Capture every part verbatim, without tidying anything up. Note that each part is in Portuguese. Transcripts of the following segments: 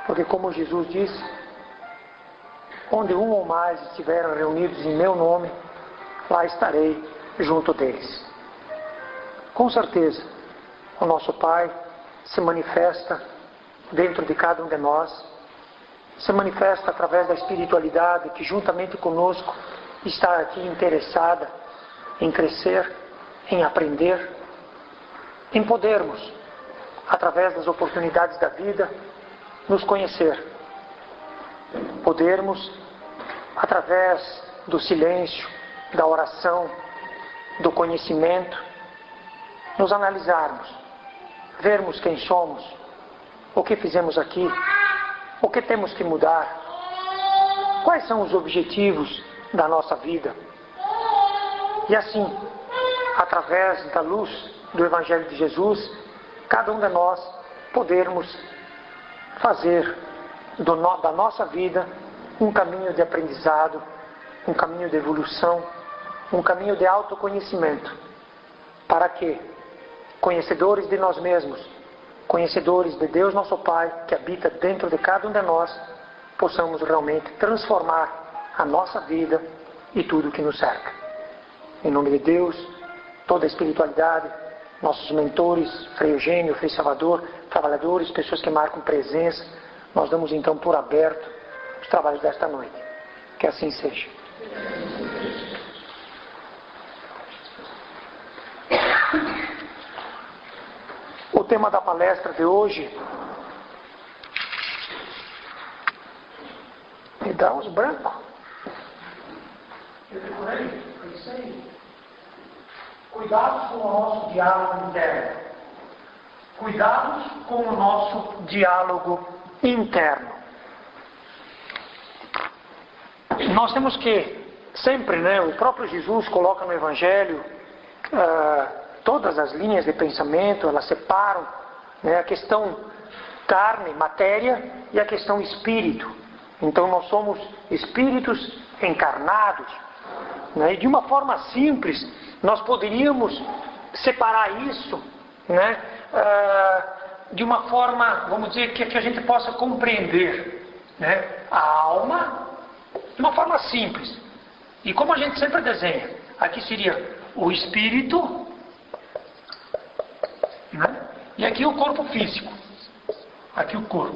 Porque como Jesus disse, onde um ou mais estiverem reunidos em meu nome, lá estarei junto deles. Com certeza, o nosso Pai se manifesta dentro de cada um de nós, se manifesta através da espiritualidade que juntamente conosco está aqui interessada em crescer, em aprender, em podermos, através das oportunidades da vida, nos conhecer. Podermos, através do silêncio, da oração, do conhecimento, nos analisarmos, vermos quem somos, o que fizemos aqui, o que temos que mudar, quais são os objetivos da nossa vida. E assim, através da luz do Evangelho de Jesus, cada um de nós podermos fazer do no, da nossa vida um caminho de aprendizado, um caminho de evolução, um caminho de autoconhecimento, para que, conhecedores de nós mesmos, conhecedores de Deus nosso Pai, que habita dentro de cada um de nós, possamos realmente transformar a nossa vida e tudo que nos cerca. Em nome de Deus, toda a espiritualidade, nossos mentores, Frei Eugênio, Frei Salvador, trabalhadores, pessoas que marcam presença, nós damos então por aberto os trabalhos desta noite. Que assim seja. O tema da palestra de hoje me dá uns brancos. Eu decorei, pensei. Cuidados com o nosso diálogo interno. Cuidados com o nosso diálogo interno. Nós temos que sempre, né, o próprio Jesus coloca no Evangelho uh, todas as linhas de pensamento, elas separam, né, a questão carne, matéria, e a questão espírito. Então nós somos espíritos encarnados, né, e de uma forma simples nós poderíamos separar isso, né, uh, de uma forma, vamos dizer, que, que a gente possa compreender, né, a alma de uma forma simples. E como a gente sempre desenha, aqui seria o espírito, né, e aqui o corpo físico. Aqui o corpo.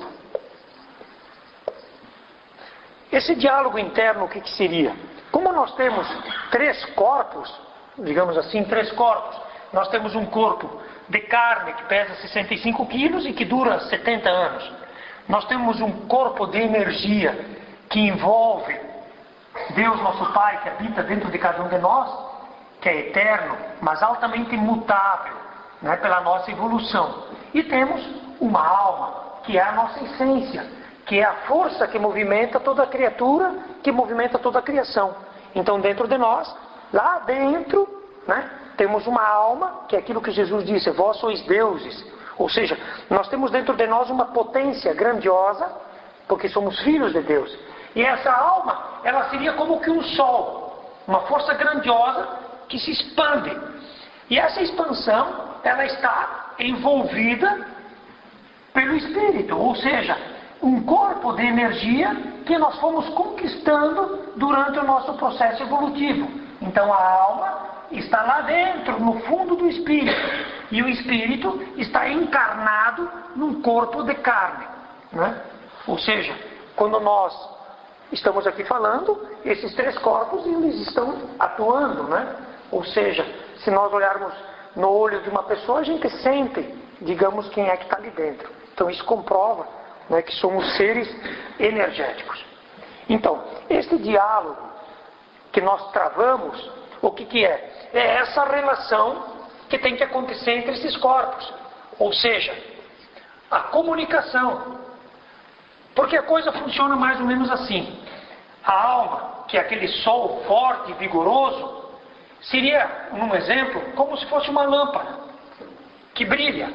Esse diálogo interno, o que, que seria? Como nós temos três corpos, digamos assim, três corpos. Nós temos um corpo de carne que pesa sessenta e cinco quilos e que dura setenta anos. Nós temos um corpo de energia que envolve Deus nosso Pai, que habita dentro de cada um de nós, que é eterno, mas altamente mutável, né, pela nossa evolução. E temos uma alma, que é a nossa essência, que é a força que movimenta toda a criatura, que movimenta toda a criação. Então dentro de nós, lá dentro, né, temos uma alma, que é aquilo que Jesus disse, vós sois deuses. Ou seja, nós temos dentro de nós uma potência grandiosa, porque somos filhos de Deus. E essa alma, ela seria como que um sol, uma força grandiosa que se expande. E essa expansão, ela está envolvida pelo Espírito, ou seja, um corpo de energia que nós fomos conquistando durante o nosso processo evolutivo. Então a alma está lá dentro, no fundo do Espírito, e o Espírito está encarnado num corpo de carne, né? Ou seja, quando nós estamos aqui falando, esses três corpos eles estão atuando, né? Ou seja, se nós olharmos no olho de uma pessoa, a gente sente, digamos, quem é que está ali dentro. Então isso comprova, né, que somos seres energéticos. Então, este diálogo que nós travamos, o que, que é? É essa relação que tem que acontecer entre esses corpos. Ou seja, a comunicação. Porque a coisa funciona mais ou menos assim. A alma, que é aquele sol forte e vigoroso, seria, num exemplo, como se fosse uma lâmpada que brilha.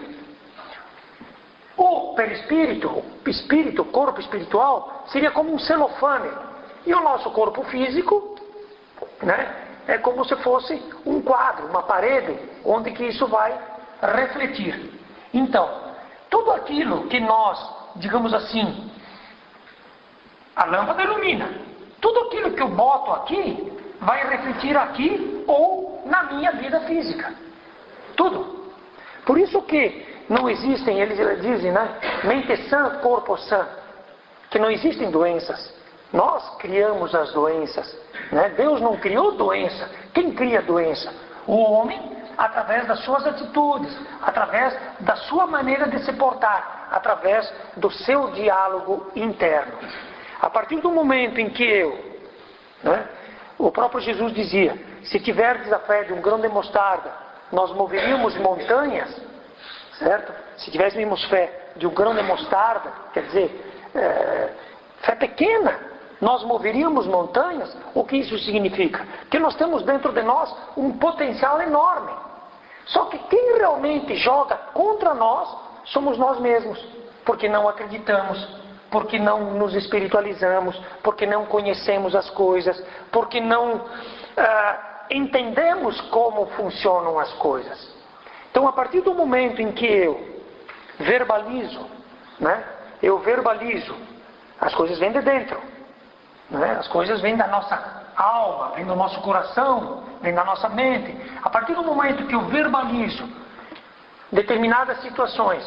O perispírito, o espírito, o corpo espiritual, seria como um celofane. E o nosso corpo físico, né, é como se fosse um quadro, uma parede, onde que isso vai refletir. Então, tudo aquilo que nós, digamos assim, A lâmpada ilumina. Tudo aquilo que eu boto aqui vai refletir aqui ou na minha vida física. Tudo. Por isso que não existem, eles dizem, né? Mente sã, corpo sã. Que não existem doenças. Nós criamos as doenças. Né? Deus não criou doença. Quem cria doença? O homem, através das suas atitudes, através da sua maneira de se portar, através do seu diálogo interno. A partir do momento em que eu, né, o próprio Jesus dizia, se tiverdes a fé de um grão de mostarda, nós moveríamos montanhas, certo? Se tivéssemos fé de um grão de mostarda, quer dizer, é, fé pequena, nós moveríamos montanhas. O que isso significa? Que nós temos dentro de nós um potencial enorme. Só que quem realmente joga contra nós somos nós mesmos, porque não acreditamos, porque não nos espiritualizamos, porque não conhecemos as coisas, porque não ah, entendemos como funcionam as coisas. Então, a partir do momento em que eu verbalizo, né, eu verbalizo, as coisas vêm de dentro, né, as coisas vêm da nossa alma, vêm do nosso coração, vêm da nossa mente. A partir do momento que eu verbalizo determinadas situações,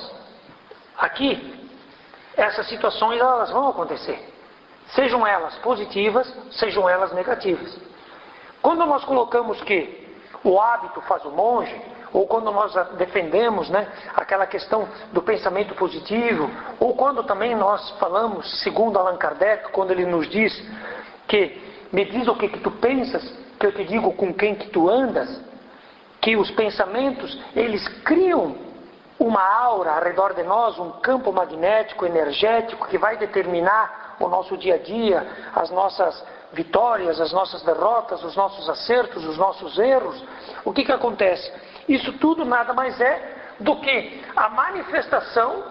aqui, essas situações elas vão acontecer. Sejam elas positivas, sejam elas negativas. Quando nós colocamos que o hábito faz o monge, ou quando nós defendemos, né, aquela questão do pensamento positivo, ou quando também nós falamos, segundo Allan Kardec, quando ele nos diz que me diz o que, que tu pensas, que eu te digo com quem que tu andas, que os pensamentos, eles criam uma aura ao redor de nós, um campo magnético, energético, que vai determinar o nosso dia a dia, as nossas vitórias, as nossas derrotas, os nossos acertos, os nossos erros. O que que acontece? Isso tudo nada mais é do que a manifestação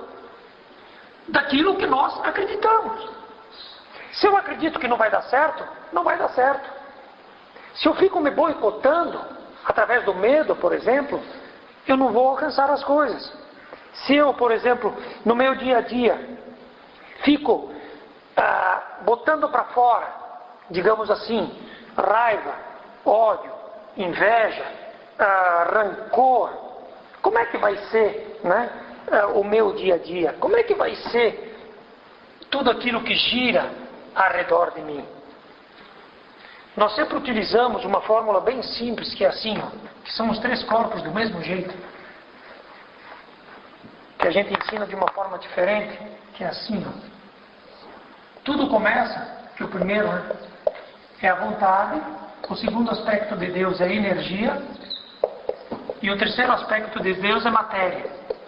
daquilo que nós acreditamos. Se eu acredito que não vai dar certo, não vai dar certo. Se eu fico me boicotando, através do medo, por exemplo, eu não vou alcançar as coisas. Se eu, por exemplo, no meu dia a dia, fico ah, botando para fora, digamos assim, raiva, ódio, inveja, ah, rancor, como é que vai ser, né, ah, o meu dia a dia? Como é que vai ser tudo aquilo que gira ao redor de mim? Nós sempre utilizamos uma fórmula bem simples, que é assim, ó, que são os três corpos do mesmo jeito, que a gente ensina de uma forma diferente, que é assim, ó. Tudo começa, que o primeiro, né, é a vontade, o segundo aspecto de Deus é a energia, e o terceiro aspecto de Deus é matéria.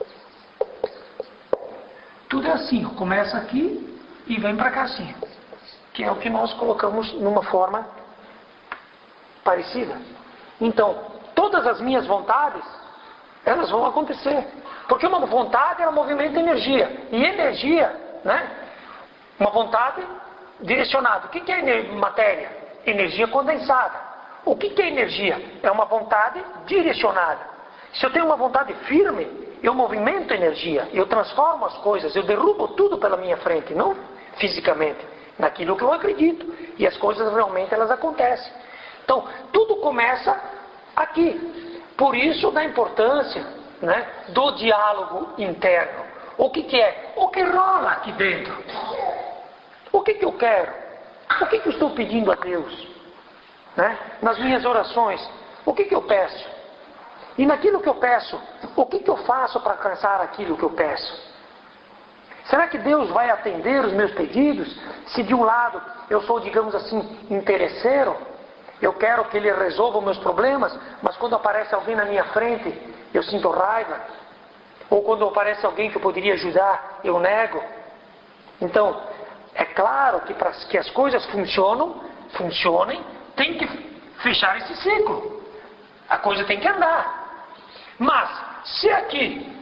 Tudo é assim, ó, começa aqui e vem para cá assim, que é o que nós colocamos numa forma parecida. Então, todas as minhas vontades, elas vão acontecer. Porque uma vontade ela movimenta energia. E energia, né? Uma vontade direcionada. O que é matéria? Energia condensada. O que é energia? É uma vontade direcionada. Se eu tenho uma vontade firme, eu movimento energia. Eu transformo as coisas. Eu derrubo tudo pela minha frente. Não fisicamente. Naquilo que eu acredito. E as coisas realmente elas acontecem. Então, tudo começa aqui. Por isso, da importância, né, do diálogo interno. O que, que é? O que rola aqui dentro? O que, que eu quero? O que, que eu estou pedindo a Deus? Né? Nas minhas orações, o que, que eu peço? E naquilo que eu peço, o que, que eu faço para alcançar aquilo que eu peço? Será que Deus vai atender os meus pedidos? Se de um lado eu sou, digamos assim, interesseiro, eu quero que Ele resolva os meus problemas, mas quando aparece alguém na minha frente, eu sinto raiva. Ou quando aparece alguém que eu poderia ajudar, eu nego. Então, é claro que para que as coisas funcionam, funcionem, tem que fechar esse ciclo. A coisa tem que andar. Mas, se aqui,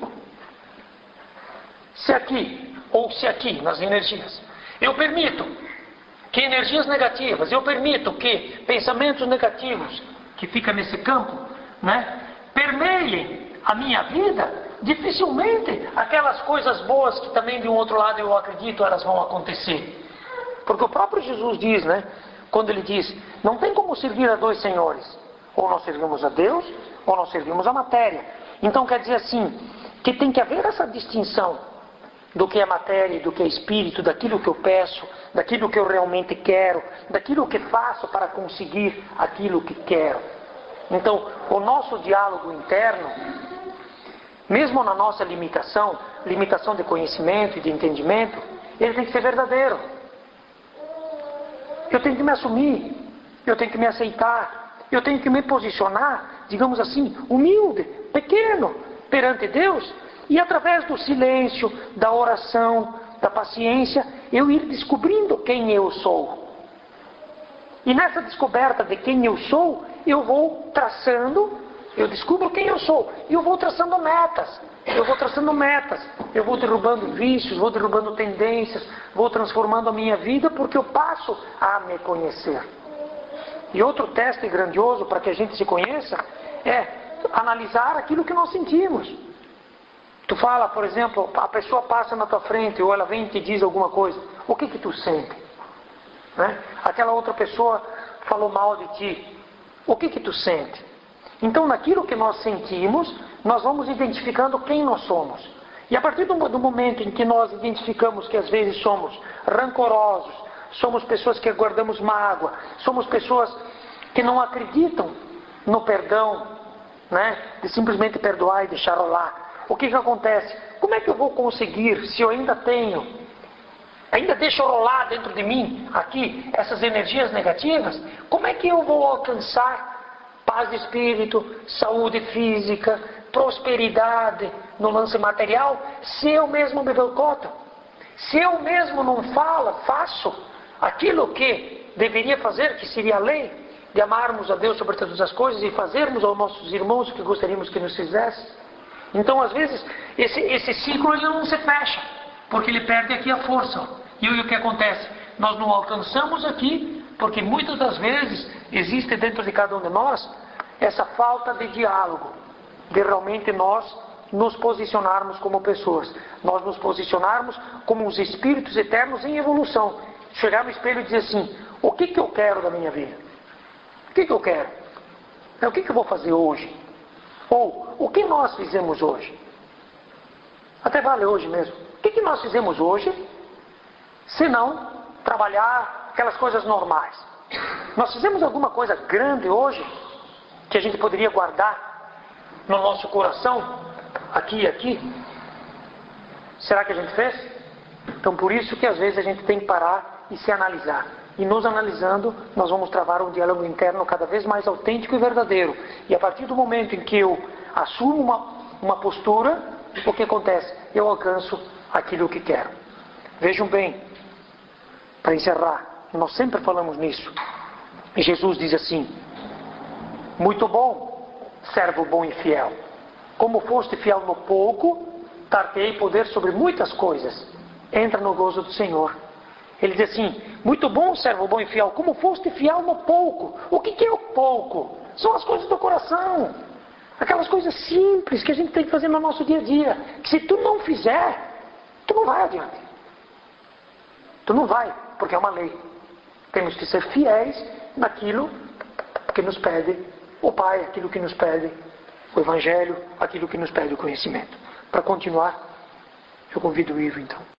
se aqui, ou se aqui, nas energias, eu permito que energias negativas, eu permito que pensamentos negativos, que ficam nesse campo, né, permeiem a minha vida, dificilmente aquelas coisas boas que também de um outro lado eu acredito, elas vão acontecer. Porque o próprio Jesus diz, né? Quando ele diz, não tem como servir a dois senhores. Ou nós servimos a Deus, ou nós servimos a matéria. Então quer dizer assim, que tem que haver essa distinção do que é matéria e do que é espírito, daquilo que eu peço, daquilo que eu realmente quero, daquilo que faço para conseguir aquilo que quero. Então, o nosso diálogo interno, mesmo na nossa limitação, limitação de conhecimento e de entendimento, ele tem que ser verdadeiro. Eu tenho que me assumir, eu tenho que me aceitar, eu tenho que me posicionar, digamos assim, humilde, pequeno, perante Deus, e através do silêncio, da oração, da paciência, eu ir descobrindo quem eu sou. E nessa descoberta de quem eu sou, eu vou traçando, eu descubro quem eu sou, e eu vou traçando metas, eu vou traçando metas, eu vou derrubando vícios, vou derrubando tendências, vou transformando a minha vida, porque eu passo a me conhecer. E outro teste grandioso para que a gente se conheça, é analisar aquilo que nós sentimos. Tu fala, por exemplo, a pessoa passa na tua frente, ou ela vem e te diz alguma coisa, o que que tu sente? Né? Aquela outra pessoa falou mal de ti, o que que tu sente? Então, naquilo que nós sentimos, nós vamos identificando quem nós somos. E a partir do, do momento em que nós identificamos que às vezes somos rancorosos, somos pessoas que guardamos mágoa, somos pessoas que não acreditam no perdão, né? De simplesmente perdoar e deixar rolar. O que que acontece? Como é que eu vou conseguir, se eu ainda tenho, ainda deixo rolar dentro de mim, aqui, essas energias negativas, como é que eu vou alcançar paz de espírito, saúde física, prosperidade no lance material, se eu mesmo me boicoto? Se eu mesmo não falo, faço aquilo que deveria fazer, que seria a lei, de amarmos a Deus sobre todas as coisas e fazermos aos nossos irmãos o que gostaríamos que nos fizessem. Então, às vezes, esse, esse ciclo ele não se fecha, porque ele perde aqui a força. E o que acontece? Nós não alcançamos aqui, porque muitas das vezes existe dentro de cada um de nós essa falta de diálogo, de realmente nós nos posicionarmos como pessoas, nós nos posicionarmos como os espíritos eternos em evolução. Chegar no espelho e dizer assim, o que que eu quero da minha vida? O que que eu quero? O que que eu vou fazer hoje? Ou, o que nós fizemos hoje? Até vale hoje mesmo. O que que nós fizemos hoje, se não trabalhar aquelas coisas normais? Nós fizemos alguma coisa grande hoje, que a gente poderia guardar no nosso coração, aqui e aqui? Será que a gente fez? Então, por isso que às vezes a gente tem que parar e se analisar. E nos analisando, nós vamos travar um diálogo interno cada vez mais autêntico e verdadeiro. E a partir do momento em que eu assumo uma, uma postura, o que acontece? Eu alcanço aquilo que quero. Vejam bem, para encerrar, nós sempre falamos nisso. E Jesus diz assim, muito bom, servo bom e fiel. Como foste fiel no pouco, dar-te-ei poder sobre muitas coisas. Entra no gozo do Senhor. Ele diz assim, muito bom, servo bom e fiel, como foste fiel no pouco. O que que é o pouco? São as coisas do coração. Aquelas coisas simples que a gente tem que fazer no nosso dia a dia. Que se tu não fizer, tu não vai adiante. Tu não vai, porque é uma lei. Temos que ser fiéis naquilo que nos pede o Pai, aquilo que nos pede o Evangelho, aquilo que nos pede o conhecimento. Para continuar, eu convido o Ivo então.